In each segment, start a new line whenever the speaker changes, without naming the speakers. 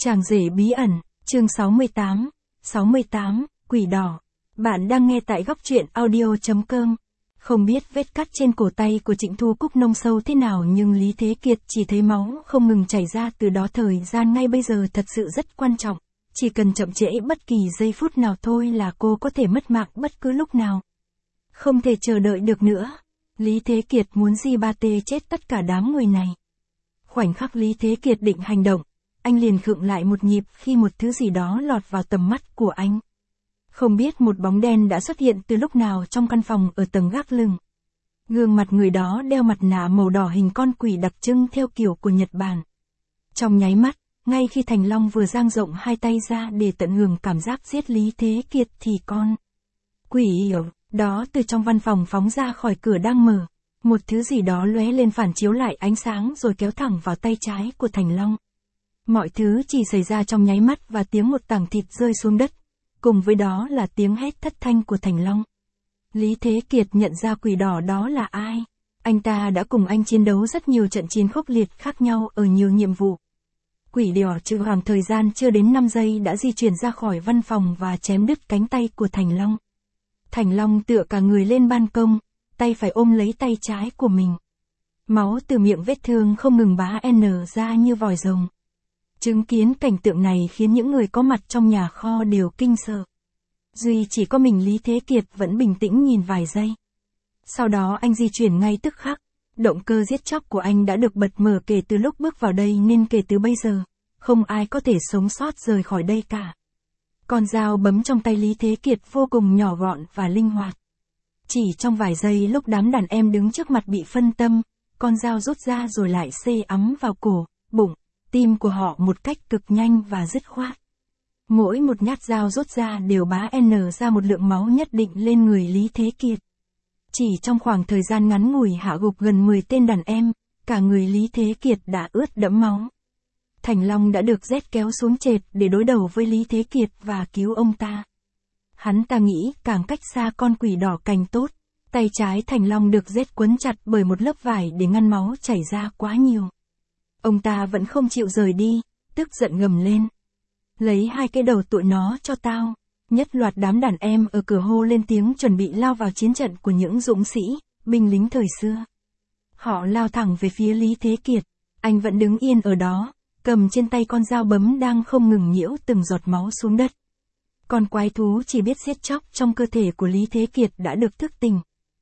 Chàng rể bí ẩn, chương 68, quỷ đỏ. Bạn đang nghe tại góc truyện audio.com. Không biết vết cắt trên cổ tay của Trịnh Thu Cúc nông sâu thế nào nhưng Lý Thế Kiệt chỉ thấy máu không ngừng chảy ra từ đó. Thời gian ngay bây giờ thật sự rất quan trọng. Chỉ cần chậm trễ bất kỳ giây phút nào thôi là cô có thể mất mạng bất cứ lúc nào. Không thể chờ đợi được nữa. Lý Thế Kiệt muốn Di-ba-tê chết tất cả đám người này. Khoảnh khắc Lý Thế Kiệt định hành động, anh liền khựng lại một nhịp khi một thứ gì đó lọt vào tầm mắt của anh. Không biết một bóng đen đã xuất hiện từ lúc nào trong căn phòng ở tầng gác lửng. Gương mặt người đó đeo mặt nạ màu đỏ hình con quỷ đặc trưng theo kiểu của Nhật Bản. Trong nháy mắt, ngay khi Thành Long vừa dang rộng hai tay ra để tận hưởng cảm giác giết Lý Thế Kiệt thì con quỷ đó từ trong văn phòng phóng ra khỏi cửa đang mở. Một thứ gì đó lóe lên phản chiếu lại ánh sáng rồi kéo thẳng vào tay trái của Thành Long. Mọi thứ chỉ xảy ra trong nháy mắt và tiếng một tảng thịt rơi xuống đất. Cùng với đó là tiếng hét thất thanh của Thành Long. Lý Thế Kiệt nhận ra quỷ đỏ đó là ai. Anh ta đã cùng anh chiến đấu rất nhiều trận chiến khốc liệt khác nhau ở nhiều nhiệm vụ. Quỷ đỏ trừ khoảng thời gian chưa đến 5 giây đã di chuyển ra khỏi văn phòng và chém đứt cánh tay của Thành Long. Thành Long tựa cả người lên ban công, tay phải ôm lấy tay trái của mình. Máu từ miệng vết thương không ngừng bá ra như vòi rồng. Chứng kiến cảnh tượng này khiến những người có mặt trong nhà kho đều kinh sợ. Duy chỉ có mình Lý Thế Kiệt vẫn bình tĩnh nhìn vài giây. Sau đó anh di chuyển ngay tức khắc. Động cơ giết chóc của anh đã được bật mở kể từ lúc bước vào đây nên kể từ bây giờ, không ai có thể sống sót rời khỏi đây cả. Con dao bấm trong tay Lý Thế Kiệt vô cùng nhỏ gọn và linh hoạt. Chỉ trong vài giây lúc đám đàn em đứng trước mặt bị phân tâm, con dao rút ra rồi lại xê ắm vào cổ, bụng, tim của họ một cách cực nhanh và dứt khoát. Mỗi một nhát dao rút ra đều bá ra một lượng máu nhất định lên người Lý Thế Kiệt. Chỉ trong khoảng thời gian ngắn ngủi hạ gục gần 10 tên đàn em, cả người Lý Thế Kiệt đã ướt đẫm máu. Thành Long đã được Z kéo xuống trệt để đối đầu với Lý Thế Kiệt và cứu ông ta. Hắn ta nghĩ càng cách xa con quỷ đỏ càng tốt. Tay trái Thành Long được Z quấn chặt bởi một lớp vải để ngăn máu chảy ra quá nhiều. Ông ta vẫn không chịu rời đi, tức giận gầm lên. Lấy hai cái đầu tụi nó cho tao. Nhất loạt đám đàn em ở cửa hô lên tiếng chuẩn bị lao vào chiến trận của những dũng sĩ, binh lính thời xưa. Họ lao thẳng về phía Lý Thế Kiệt. Anh vẫn đứng yên ở đó, cầm trên tay con dao bấm đang không ngừng nhiễu từng giọt máu xuống đất. Con quái thú chỉ biết giết chóc trong cơ thể của Lý Thế Kiệt đã được thức tỉnh.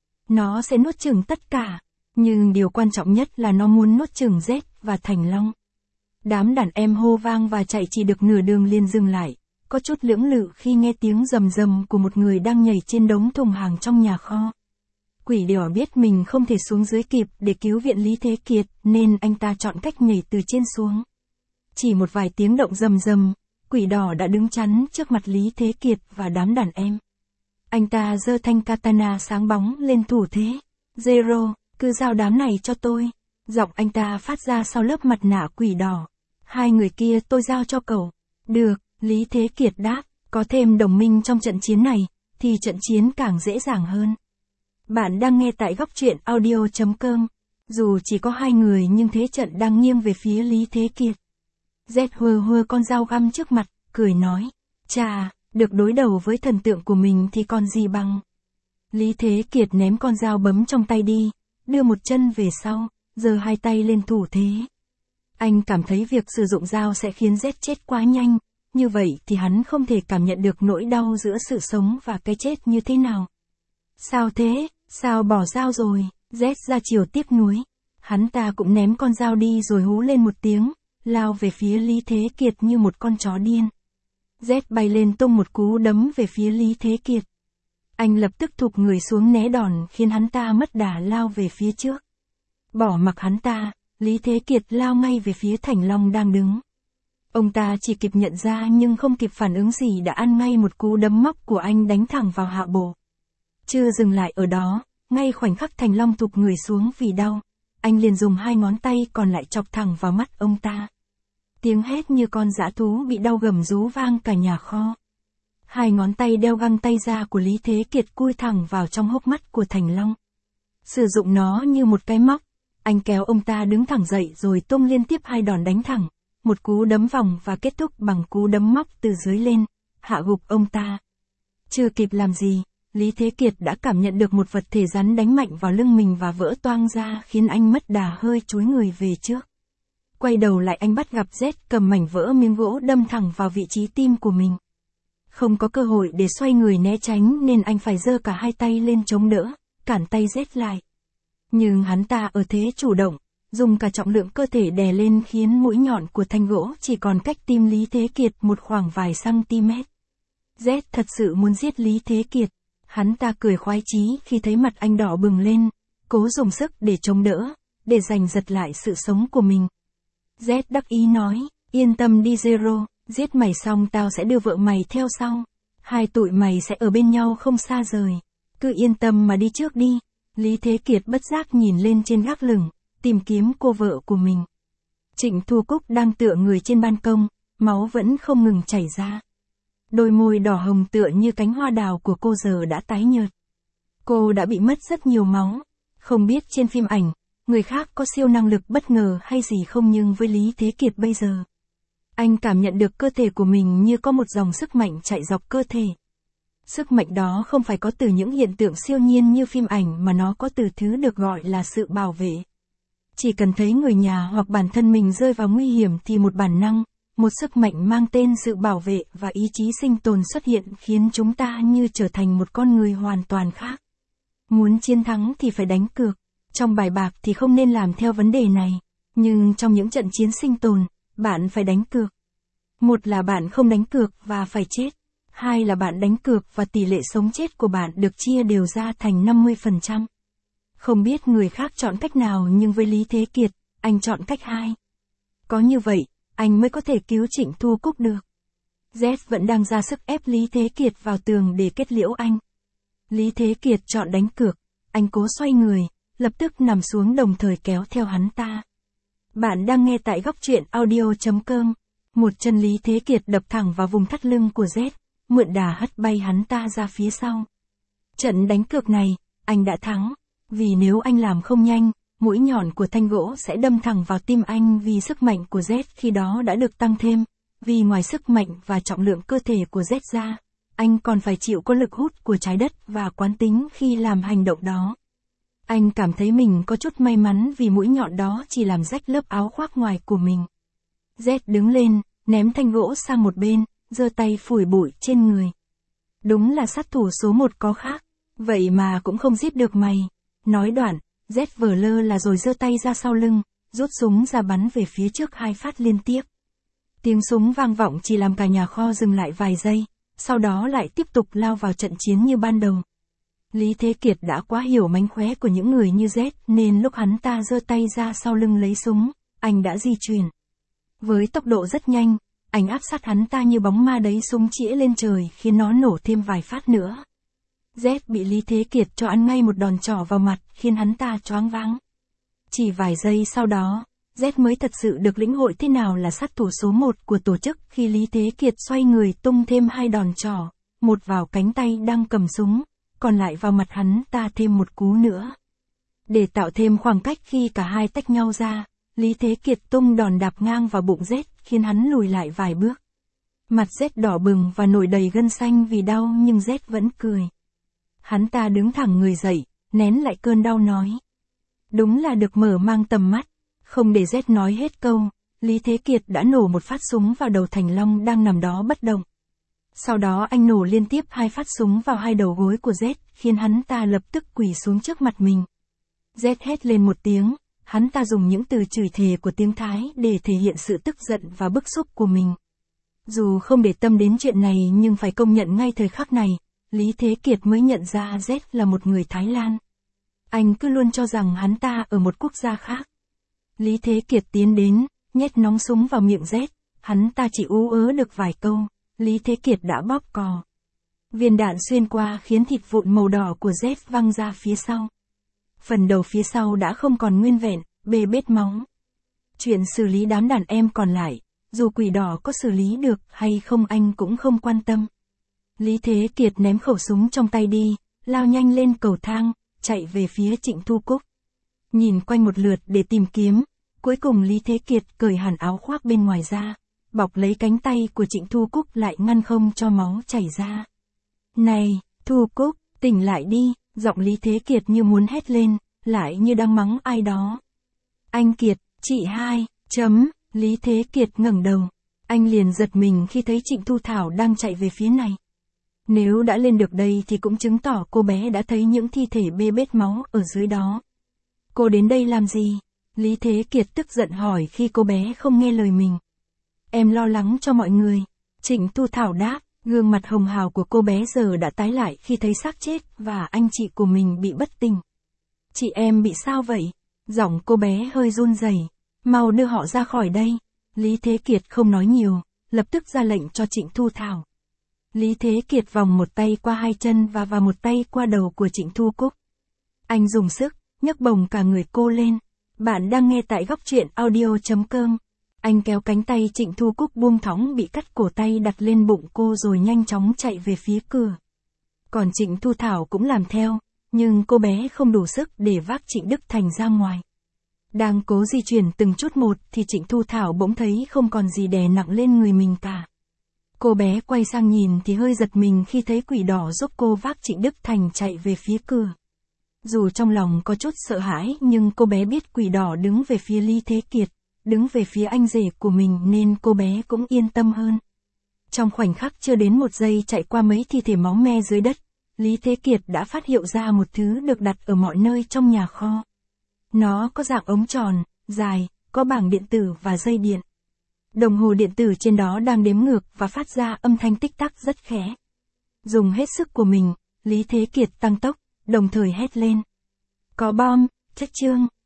Nó sẽ nuốt chửng tất cả, nhưng điều quan trọng nhất là nó muốn nuốt chửng Z và Thành Long. Đám đàn em hô vang và chạy chỉ được nửa đường liền dừng lại, có chút lưỡng lự khi nghe tiếng rầm rầm của một người đang nhảy trên đống thùng hàng trong nhà kho. Quỷ đỏ biết mình không thể xuống dưới kịp để cứu viện Lý Thế Kiệt nên anh ta chọn cách nhảy từ trên xuống. Chỉ một vài tiếng động rầm rầm, quỷ đỏ đã đứng chắn trước mặt Lý Thế Kiệt và đám đàn em. Anh ta giơ thanh katana sáng bóng lên thủ thế. Zero, cứ giao đám này cho tôi. Giọng anh ta phát ra sau lớp mặt nạ quỷ đỏ. Hai người kia tôi giao cho cậu. Được, Lý Thế Kiệt đáp, có thêm đồng minh trong trận chiến này, thì trận chiến càng dễ dàng hơn. Bạn đang nghe tại góc truyện audio.com. Dù chỉ có hai người nhưng thế trận đang nghiêng về phía Lý Thế Kiệt. Z hơ con dao găm trước mặt, cười nói. Chà, được đối đầu với thần tượng của mình thì còn gì bằng. Lý Thế Kiệt ném con dao bấm trong tay đi, đưa một chân về sau, giơ hai tay lên thủ thế. Anh cảm thấy việc sử dụng dao sẽ khiến Z chết quá nhanh, như vậy thì hắn không thể cảm nhận được nỗi đau giữa sự sống và cái chết như thế nào. Sao thế, sao bỏ dao rồi, Z ra chiều tiếc nuối. Hắn ta cũng ném con dao đi rồi hú lên một tiếng, lao về phía Lý Thế Kiệt như một con chó điên. Z bay lên tung một cú đấm về phía Lý Thế Kiệt. Anh lập tức thụp người xuống né đòn khiến hắn ta mất đà lao về phía trước. Bỏ mặc hắn ta, Lý Thế Kiệt lao ngay về phía Thành Long đang đứng. Ông ta chỉ kịp nhận ra nhưng không kịp phản ứng gì đã ăn ngay một cú đấm móc của anh đánh thẳng vào hạ bộ. Chưa dừng lại ở đó, ngay khoảnh khắc Thành Long thụp người xuống vì đau, anh liền dùng hai ngón tay còn lại chọc thẳng vào mắt ông ta. Tiếng hét như con dã thú bị đau gầm rú vang cả nhà kho. Hai ngón tay đeo găng tay da của Lý Thế Kiệt cui thẳng vào trong hốc mắt của Thành Long. Sử dụng nó như một cái móc, anh kéo ông ta đứng thẳng dậy rồi tung liên tiếp hai đòn đánh thẳng. một cú đấm vòng và kết thúc bằng cú đấm móc từ dưới lên, hạ gục ông ta. Chưa kịp làm gì, Lý Thế Kiệt đã cảm nhận được một vật thể rắn đánh mạnh vào lưng mình và vỡ toang ra khiến anh mất đà hơi chúi người về trước. Quay đầu lại anh bắt gặp Z cầm mảnh vỡ miếng gỗ đâm thẳng vào vị trí tim của mình. Không có cơ hội để xoay người né tránh nên anh phải giơ cả hai tay lên chống đỡ, cản tay Z lại. Nhưng hắn ta ở thế chủ động, dùng cả trọng lượng cơ thể đè lên khiến mũi nhọn của thanh gỗ chỉ còn cách tim Lý Thế Kiệt một khoảng vài cm. Z thật sự muốn giết Lý Thế Kiệt. Hắn ta cười khoái chí khi thấy mặt anh đỏ bừng lên, cố dùng sức để chống đỡ, để giành giật lại sự sống của mình. Z đắc ý nói, yên tâm đi Zero, giết mày xong tao sẽ đưa vợ mày theo sau. Hai tụi mày sẽ ở bên nhau không xa rời. Cứ yên tâm mà đi trước đi. Lý Thế Kiệt bất giác nhìn lên trên gác lửng, tìm kiếm cô vợ của mình. Trịnh Thu Cúc đang tựa người trên ban công, máu vẫn không ngừng chảy ra. Đôi môi đỏ hồng tựa như cánh hoa đào của cô giờ đã tái nhợt. Cô đã bị mất rất nhiều máu. Không biết trên phim ảnh, người khác có siêu năng lực bất ngờ hay gì không, nhưng với Lý Thế Kiệt bây giờ, anh cảm nhận được cơ thể của mình như có một dòng sức mạnh chạy dọc cơ thể. Sức mạnh đó không phải có từ những hiện tượng siêu nhiên như phim ảnh mà nó có từ thứ được gọi là sự bảo vệ. Chỉ cần thấy người nhà hoặc bản thân mình rơi vào nguy hiểm thì một bản năng, một sức mạnh mang tên sự bảo vệ và ý chí sinh tồn xuất hiện khiến chúng ta như trở thành một con người hoàn toàn khác. Muốn chiến thắng thì phải đánh cược. Trong bài bạc thì không nên làm theo vấn đề này. Nhưng trong những trận chiến sinh tồn, bạn phải đánh cược. Một là bạn không đánh cược và phải chết. Hai là bạn đánh cược và tỷ lệ sống chết của bạn được chia đều ra thành 50%. Không biết người khác chọn cách nào nhưng với Lý Thế Kiệt, anh chọn cách 2. Có như vậy, anh mới có thể cứu Trịnh Thu Cúc được. Z vẫn đang ra sức ép Lý Thế Kiệt vào tường để kết liễu anh. Lý Thế Kiệt chọn đánh cược, anh cố xoay người, lập tức nằm xuống đồng thời kéo theo hắn ta. Bạn đang nghe tại góc truyện audio.com. Một chân Lý Thế Kiệt đập thẳng vào vùng thắt lưng của Z, mượn đà hất bay hắn ta ra phía sau. Trận đánh cược này, anh đã thắng, vì nếu anh làm không nhanh, mũi nhọn của thanh gỗ sẽ đâm thẳng vào tim anh vì sức mạnh của Z khi đó đã được tăng thêm, vì ngoài sức mạnh và trọng lượng cơ thể của Z ra, anh còn phải chịu có lực hút của trái đất và quán tính khi làm hành động đó. Anh cảm thấy mình có chút may mắn vì mũi nhọn đó chỉ làm rách lớp áo khoác ngoài của mình. Z đứng lên, ném thanh gỗ sang một bên, giơ tay phủi bụi trên người. Đúng là sát thủ số 1 có khác, vậy mà cũng không giết được mày. Nói đoạn, Z vờ lơ là rồi giơ tay ra sau lưng, rút súng ra bắn về phía trước 2 phát liên tiếp. Tiếng súng vang vọng chỉ làm cả nhà kho dừng lại vài giây, sau đó lại tiếp tục lao vào trận chiến như ban đầu. Lý Thế Kiệt đã quá hiểu mánh khóe của những người như Z nên lúc hắn ta giơ tay ra sau lưng lấy súng, anh đã di chuyển. Với tốc độ rất nhanh, anh áp sát hắn ta như bóng ma đấy, súng chĩa lên trời khiến nó nổ thêm vài phát nữa. Z bị Lý Thế Kiệt cho ăn ngay một đòn trỏ vào mặt khiến hắn ta choáng váng. Chỉ vài giây sau đó, Z mới thật sự được lĩnh hội thế nào là sát thủ số 1 của tổ chức khi Lý Thế Kiệt xoay người tung thêm 2 đòn trỏ, một vào cánh tay đang cầm súng, còn lại vào mặt hắn ta thêm một cú nữa. Để tạo thêm khoảng cách khi cả hai tách nhau ra, Lý Thế Kiệt tung đòn đạp ngang vào bụng Z khiến hắn lùi lại vài bước. Mặt Z đỏ bừng và nổi đầy gân xanh vì đau nhưng Z vẫn cười. Hắn ta đứng thẳng người dậy, nén lại cơn đau nói. Đúng là được mở mang tầm mắt. Không để Z nói hết câu, Lý Thế Kiệt đã nổ một phát súng vào đầu Thành Long đang nằm đó bất động. Sau đó anh nổ liên tiếp 2 phát súng vào 2 đầu gối của Z, khiến hắn ta lập tức quỳ xuống trước mặt mình. Z hét lên một tiếng, hắn ta dùng những từ chửi thề của tiếng Thái để thể hiện sự tức giận và bức xúc của mình. Dù không để tâm đến chuyện này nhưng phải công nhận ngay thời khắc này, Lý Thế Kiệt mới nhận ra Z là một người Thái Lan. Anh cứ luôn cho rằng hắn ta ở một quốc gia khác. Lý Thế Kiệt tiến đến, nhét nòng súng vào miệng Z, hắn ta chỉ ú ớ được vài câu, Lý Thế Kiệt đã bóp cò. Viên đạn xuyên qua khiến thịt vụn màu đỏ của Z văng ra phía sau. Phần đầu phía sau đã không còn nguyên vẹn, bê bết máu. Chuyện xử lý đám đàn em còn lại, dù Quỷ Đỏ có xử lý được hay không anh cũng không quan tâm. Lý Thế Kiệt ném khẩu súng trong tay đi, lao nhanh lên cầu thang, chạy về phía Trịnh Thu Cúc. Nhìn quanh một lượt để tìm kiếm, Cuối cùng Lý Thế Kiệt cởi hẳn áo khoác bên ngoài ra, bọc lấy cánh tay của Trịnh Thu Cúc lại ngăn không cho máu chảy ra. Này, Thu Cúc, tỉnh lại đi, giọng Lý Thế Kiệt như muốn hét lên, lại như đang mắng ai đó. Anh Kiệt, chị hai, Lý Thế Kiệt ngẩng đầu. Anh liền giật mình khi thấy Trịnh Thu Thảo đang chạy về phía này. Nếu đã lên được đây thì cũng chứng tỏ cô bé đã thấy những thi thể bê bết máu ở dưới đó. Cô đến đây làm gì? Lý Thế Kiệt tức giận hỏi khi cô bé không nghe lời mình. Em lo lắng cho mọi người. Trịnh Thu Thảo đáp, gương mặt hồng hào của cô bé giờ đã tái lại khi thấy xác chết và anh chị của mình bị bất tỉnh. Chị em bị sao vậy? Giọng cô bé hơi run rẩy. Mau đưa họ ra khỏi đây. Lý Thế Kiệt không nói nhiều, lập tức ra lệnh cho Trịnh Thu Thảo. Lý Thế Kiệt vòng một tay qua hai chân và một tay qua đầu của Trịnh Thu Cúc. Anh dùng sức, nhấc bổng cả người cô lên. Bạn đang nghe tại góc truyện audio.com. Anh kéo cánh tay Trịnh Thu Cúc buông thõng bị cắt cổ tay đặt lên bụng cô rồi nhanh chóng chạy về phía cửa. Còn Trịnh Thu Thảo cũng làm theo, nhưng cô bé không đủ sức để vác Trịnh Đức Thành ra ngoài. Đang cố di chuyển từng chút một thì Trịnh Thu Thảo bỗng thấy không còn gì đè nặng lên người mình cả. Cô bé quay sang nhìn thì hơi giật mình khi thấy quỷ đỏ giúp cô vác Trịnh Đức Thành chạy về phía cửa. Dù trong lòng có chút sợ hãi nhưng cô bé biết quỷ đỏ đứng về phía Lý Thế Kiệt, đứng về phía anh rể của mình nên cô bé cũng yên tâm hơn. Trong khoảnh khắc chưa đến một giây chạy qua mấy thi thể máu me dưới đất, Lý Thế Kiệt đã phát hiện ra một thứ được đặt ở mọi nơi trong nhà kho. Nó có dạng ống tròn, dài, có bảng điện tử và dây điện. Đồng hồ điện tử trên đó đang đếm ngược và phát ra âm thanh tích tắc rất khẽ. Dùng hết sức của mình, Lý Thế Kiệt tăng tốc, đồng thời hét lên. Có bom, Trách Trương.